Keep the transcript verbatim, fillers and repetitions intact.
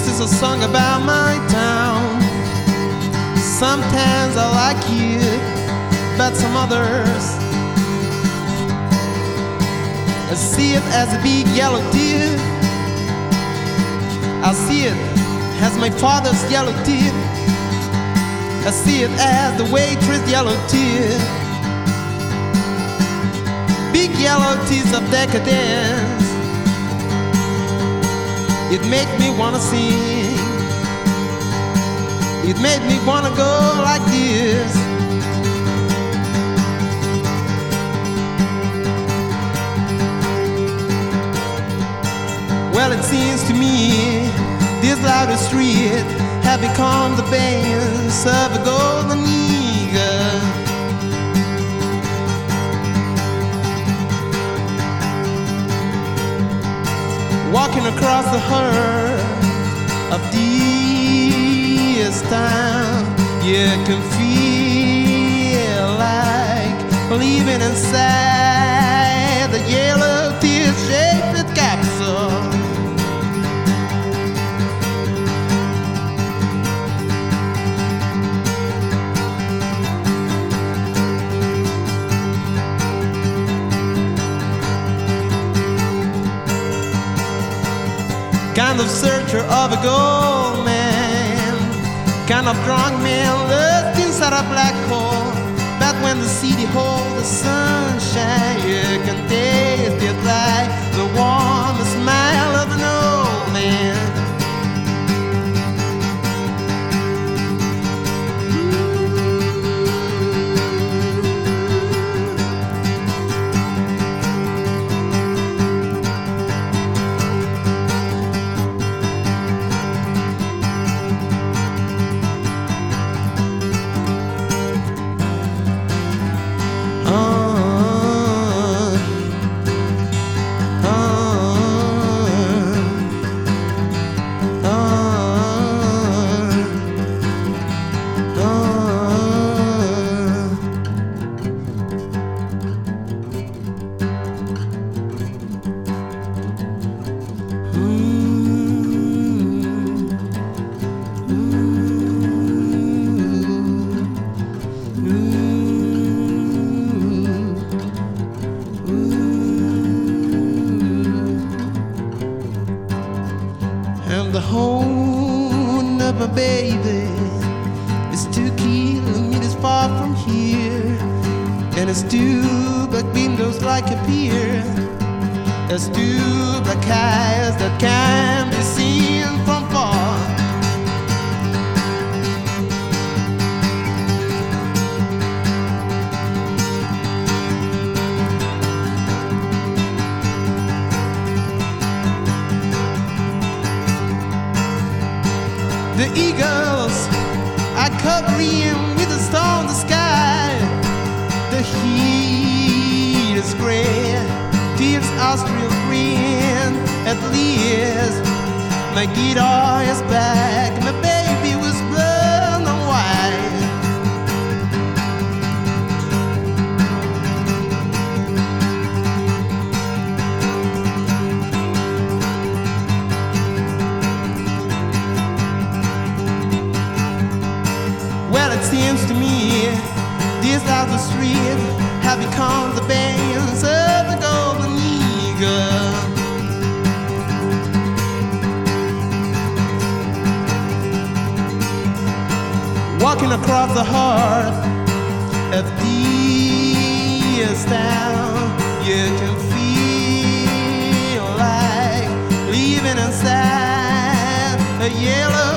This is a song about my town. Sometimes I like it, but some others I see it as a big yellow tear. I see it as my father's yellow tear. I see it as the waitress' yellow tear. Big yellow tears of decadence. It makes me wanna sing. It made me wanna go like this. Well, it seems to me this louder street have become the banks of a golden eagle. Walking across the heart of this town, you can feel like living inside the yellow tear-shaped capsule. Kind of searcher of a gold man, kind of drunk man lost inside a black hole. But when the city holds the sunshine, you can taste it like the warm smile of an old man. And the home of my baby is two kilometers far from here, and it's two black windows like a pier. There's two black eyes that can be seen from far. The eagles are covering with the stars the sky. The heat is gray, tears are still green. At least my guitar is back, my baby was blown and white. Well, it seems to me these are the streets have become the banks of the golden eagle. Walking across the heart of this town, you can feel like living inside a yellow